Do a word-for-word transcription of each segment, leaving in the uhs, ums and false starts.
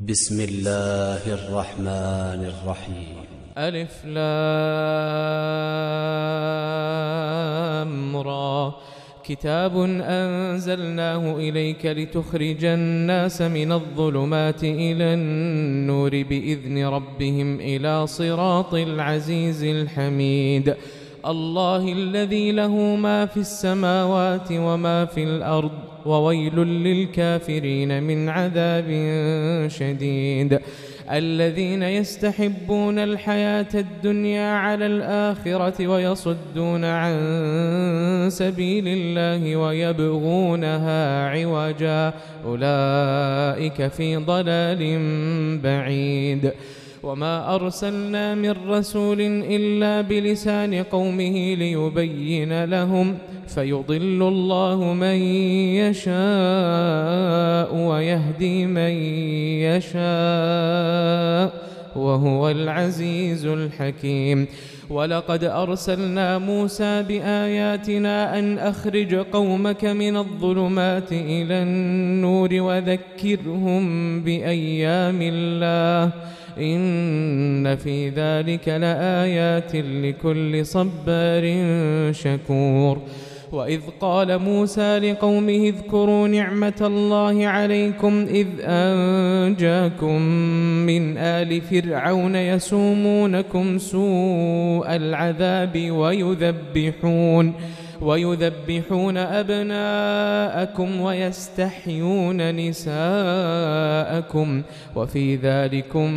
بسم الله الرحمن الرحيم. ألف لام را. كتاب أنزلناه إليك لتخرج الناس من الظلمات إلى النور بإذن ربهم إلى صراط العزيز الحميد. الله الذي له ما في السماوات وما في الأرض، وويل للكافرين من عذاب شديد. الذين يستحبون الحياة الدنيا على الآخرة ويصدون عن سبيل الله ويبغونها عوجا، أولئك في ضلال بعيد. وما أرسلنا من رسول إلا بلسان قومه ليبين لهم، فيضل الله من يشاء ويهدي من يشاء وهو العزيز الحكيم. ولقد أرسلنا موسى بآياتنا أن أخرج قومك من الظلمات إلى النور وذكرهم بأيام الله، إن في ذلك لآيات لكل صبار شكور. وإذ قال موسى لقومه اذكروا نعمة الله عليكم إذ أنجاكم من آل فرعون يسومونكم سوء العذاب ويذبحون ويذبحون أبناءكم ويستحيون نساءكم، وفي ذلكم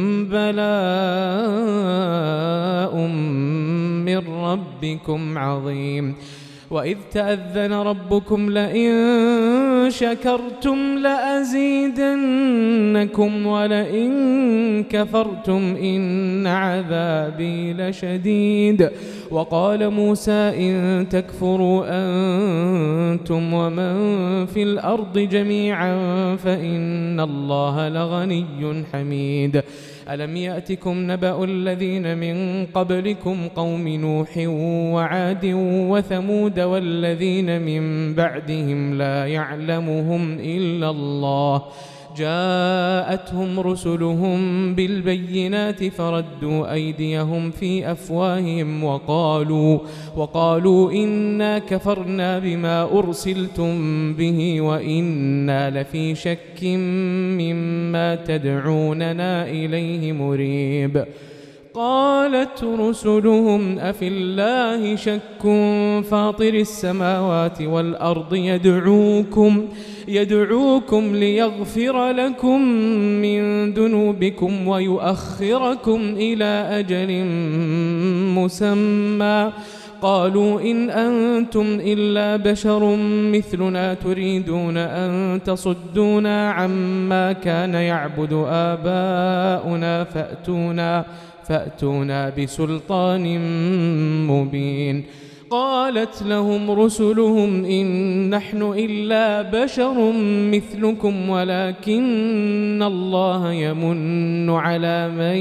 بلاء من ربكم عظيم. وإذ تأذن ربكم لئن شكرتم لأزيدنكم ولئن كفرتم إن عذابي لشديد. وقال موسى إن تكفروا أنتم ومن في الأرض جميعا فإن الله لغني حميد. ألم يأتكم نبأ الذين من قبلكم قوم نوح وعاد وثمود والذين من بعدهم لا يعلمهم إلا الله، جاءتهم رسلهم بالبينات فردوا أيديهم في أفواههم وقالوا, وقالوا إنا كفرنا بما أرسلتم به وإنا لفي شك مما تدعوننا إليه مريب. قالت رسلهم أفي الله شك فاطر السماوات والأرض يدعوكم يدعوكم ليغفر لكم من ذنوبكم ويؤخركم إلى أجل مسمى. قالوا إن أنتم إلا بشر مثلنا تريدون أن تصدونا عما كان يعبد آباؤنا فأتونا فأتونا بسلطان مبين. قالت لهم رسلهم إن نحن إلا بشر مثلكم ولكن الله يمن على من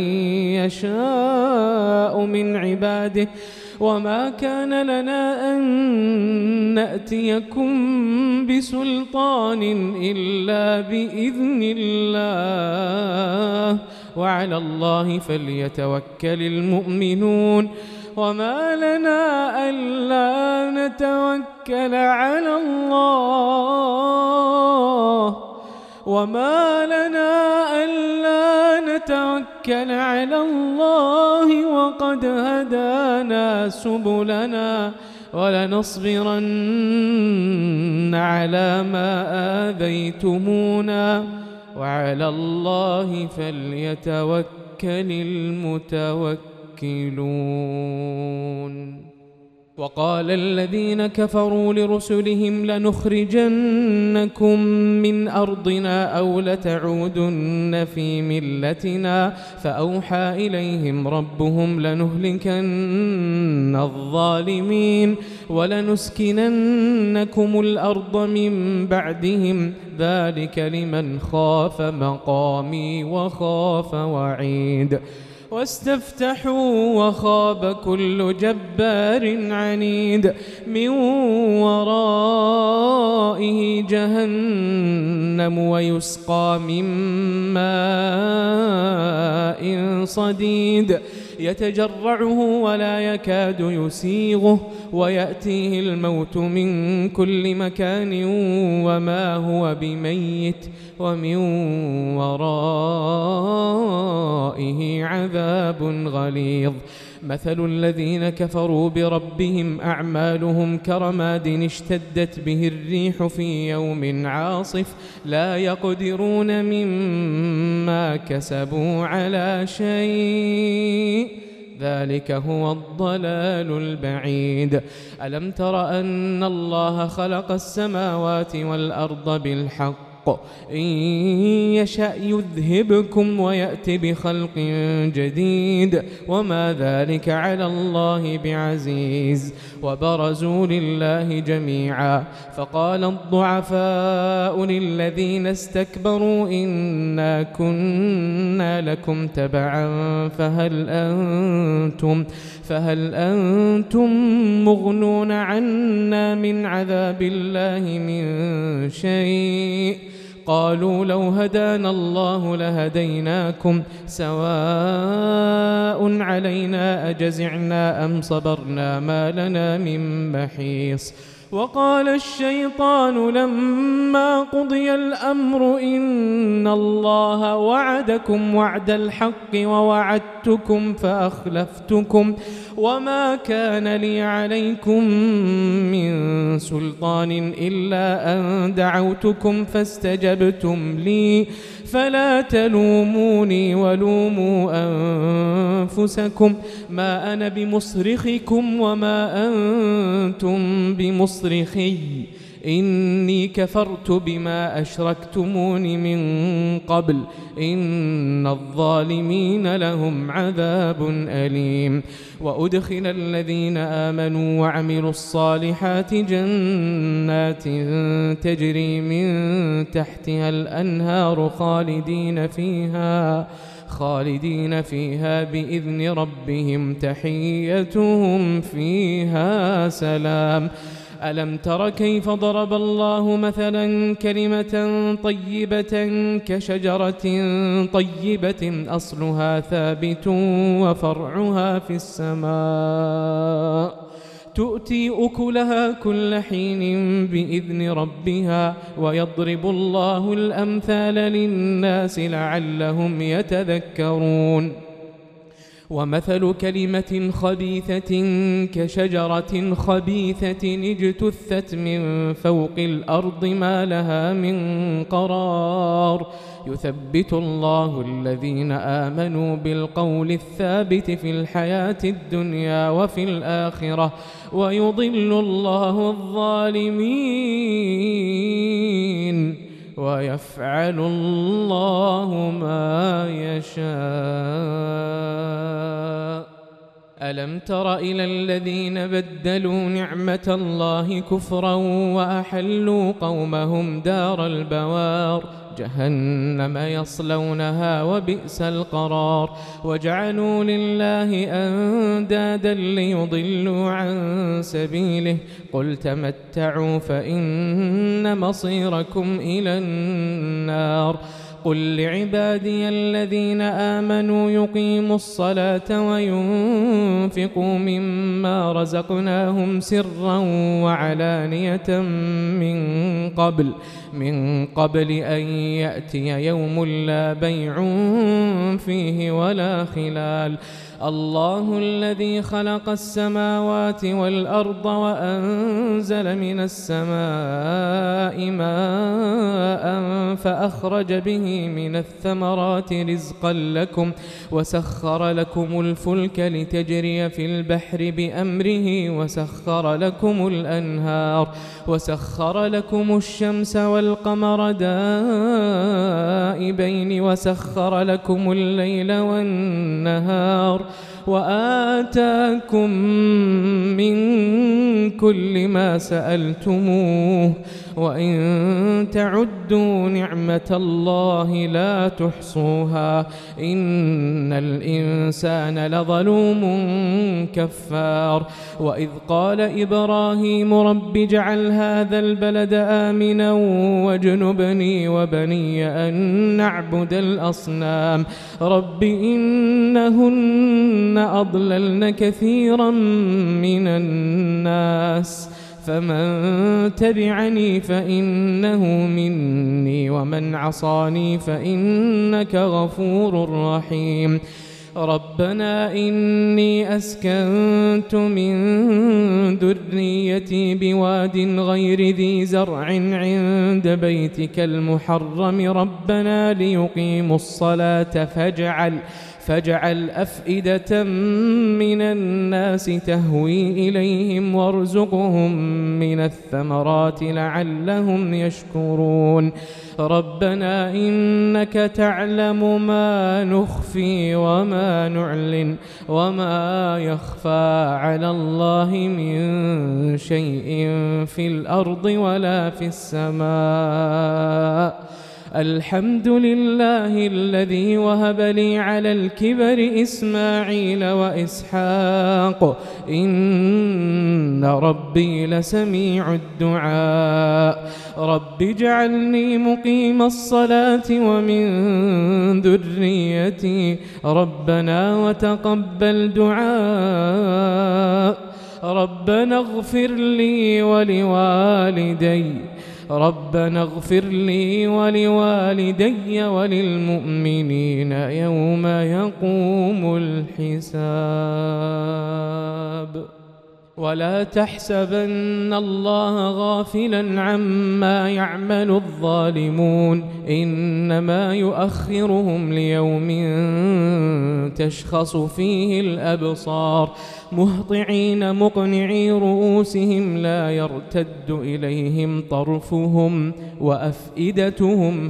يشاء من عباده وما كان لنا أن نأتيكم بسلطان إلا بإذن الله وعلى الله فليتوكل المؤمنون. وما لنا ألا نتوكل على الله وما لنا ألا نتوكل على الله وقد هدانا سبلنا ولنصبرن على ما آذيتمونا وعلى الله فليتوكل المتوكلون. وقال الذين كفروا لرسلهم لنخرجنكم من أرضنا أو لتعودن في ملتنا فأوحى إليهم ربهم لنهلكن الظالمين ولنسكننكم الأرض من بعدهم ذلك لمن خاف مقامي وخاف وعيد. واستفتحوا وخاب كل جبار عنيد من ورائه جهنم ويسقى من ماء صديد يتجرعه ولا يكاد يسيغه ويأتيه الموت من كل مكان وما هو بميت ومن ورائه عذاب غليظ مثل الذين كفروا بربهم أعمالهم كرماد اشتدت به الريح في يوم عاصف لا يقدرون مما كسبوا على شيء ذلك هو الضلال البعيد ألم تر أن الله خلق السماوات والأرض بالحق إن يشأ يذهبكم ويأت بخلق جديد وما ذلك على الله بعزيز وبرزوا لله جميعا فقال الضعفاء للذين استكبروا إنا كنا لكم تبعا فهل أنتم فهل أنتم مغنون عنا من عذاب الله من شيء قالوا لو هدانا الله لهديناكم سواء علينا أجزعنا أم صبرنا ما لنا من محيص وقال الشيطان لما قضي الأمر إن الله وعدكم وعد الحق ووعدتكم فأخلفتكم وما كان لي عليكم من سلطان إلا أن دعوتكم فاستجبتم لي فلا تلوموني ولوموا أنفسكم ما أنا بمصرخكم وما أنتم بمصرخي إني كفرت بما أشركتمون من قبل إن الظالمين لهم عذاب أليم وأدخل الذين آمنوا وعملوا الصالحات جنات تجري من تحتها الأنهار خالدين فيها خالدين فيها بإذن ربهم تحيتهم فيها سلام ألم تر كيف ضرب الله مثلا كلمة طيبة كشجرة طيبة أصلها ثابت وفرعها في السماء تؤتي أكلها كل حين بإذن ربها ويضرب الله الأمثال للناس لعلهم يتذكرون ومثل كلمة خبيثة كشجرة خبيثة اجتثت من فوق الأرض ما لها من قرار يثبت الله الذين آمنوا بالقول الثابت في الحياة الدنيا وفي الآخرة ويضل الله الظالمين ويفعل الله ما يشاء ألم تر إلى الذين بدلوا نعمة الله كفرا وأحلوا قومهم دار البوار جهنم يصلونها وبئس القرار وجعلوا لله أندادا ليضلوا عن سبيله قل تمتعوا فإن مصيركم إلى النار قل لعبادي الذين آمنوا يقيموا الصلاة وينفقوا مما رزقناهم سرا وعلانية من قبل من قبل أن يأتي يوم لا بيع فيه ولا خلال الله الذي خلق السماوات والأرض وأنزل من السماء ماء فأخرج به من الثمرات رزقا لكم وسخر لكم الفلك لتجري في البحر بأمره وسخر لكم الأنهار وسخر لكم الشمس والقمر دائبين وسخر لكم الليل والنهار وآتاكم من كل ما سألتموه وإن تعدوا نعمة الله لا تحصوها إن الإنسان لظلوم كفار وإذ قال إبراهيم رب اجعل هذا البلد آمنا واجنبني وبني أن نعبد الأصنام رب إنهن أضللن كثيرا من الناس فمن تبعني فإنه مني ومن عصاني فإنك غفور رحيم ربنا إني أسكنت من ذريتي بواد غير ذي زرع عند بيتك المحرم ربنا ليقيموا الصلاة فاجعل فاجعل أفئدة من الناس تهوي إليهم وارزقهم من الثمرات لعلهم يشكرون ربنا إنك تعلم ما نخفي وما نعلن وما يخفى على الله من شيء في الأرض ولا في السماء الحمد لله الذي وهب لي على الكبر إسماعيل وإسحاق إن ربي لسميع الدعاء رب اجعلني مقيم الصلاة ومن ذريتي ربنا وتقبل دعاء ربنا اغفر لي ولوالدي ربنا اغفر لي ولوالدي وللمؤمنين يوم يقوم الحساب ولا تحسبن الله غافلا عما يعمل الظالمون إنما يؤخرهم ليوم تشخص فيه الأبصار مهطعين مقنعي رؤوسهم لا يرتد إليهم طرفهم وأفئدتهم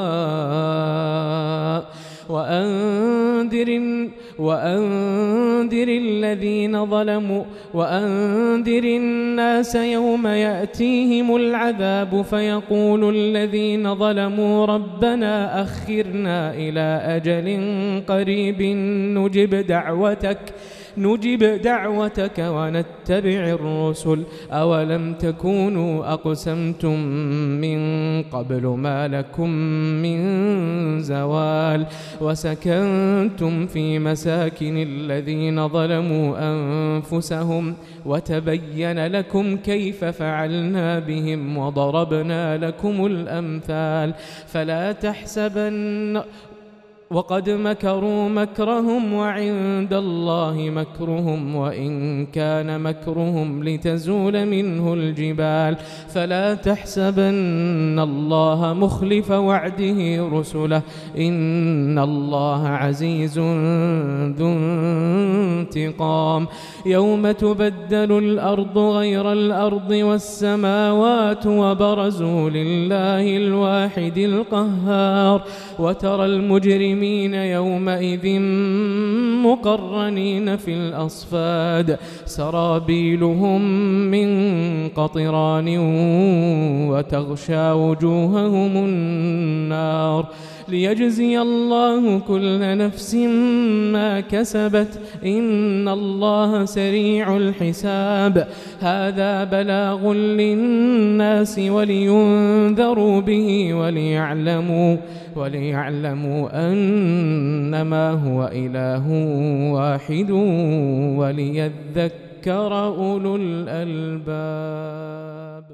هواء وأنذر, وأنذر الذين ظلموا وأنذر الناس يوم يأتيهم العذاب فيقول الذين ظلموا ربنا أخرنا إلى أجل قريب نجب دعوتك نجب دعوتك ونتبع الرسل أولم تكونوا أقسمتم من قبل ما لكم من زوال وسكنتم في مساكن الذين ظلموا أنفسهم وتبين لكم كيف فعلنا بهم وضربنا لكم الأمثال فلا تحسبن وقد مكروا مكرهم وعند الله مكرهم وإن كان مكرهم لتزول منه الجبال فلا تحسبن الله مخلف وعده رسله إن الله عزيز ذو انتقام يوم تبدل الأرض غير الأرض والسماوات وبرزوا لله الواحد القهار وترى المجرمين يومئذ مقرنين في الأصفاد سرابيلهم من قطران وتغشى وجوههم النار ليجزي الله كل نفس ما كسبت إن الله سريع الحساب هذا بلاغ للناس ولينذروا به وليعلموا وليعلموا أنما هو إله واحد وليذكر أولو الألباب.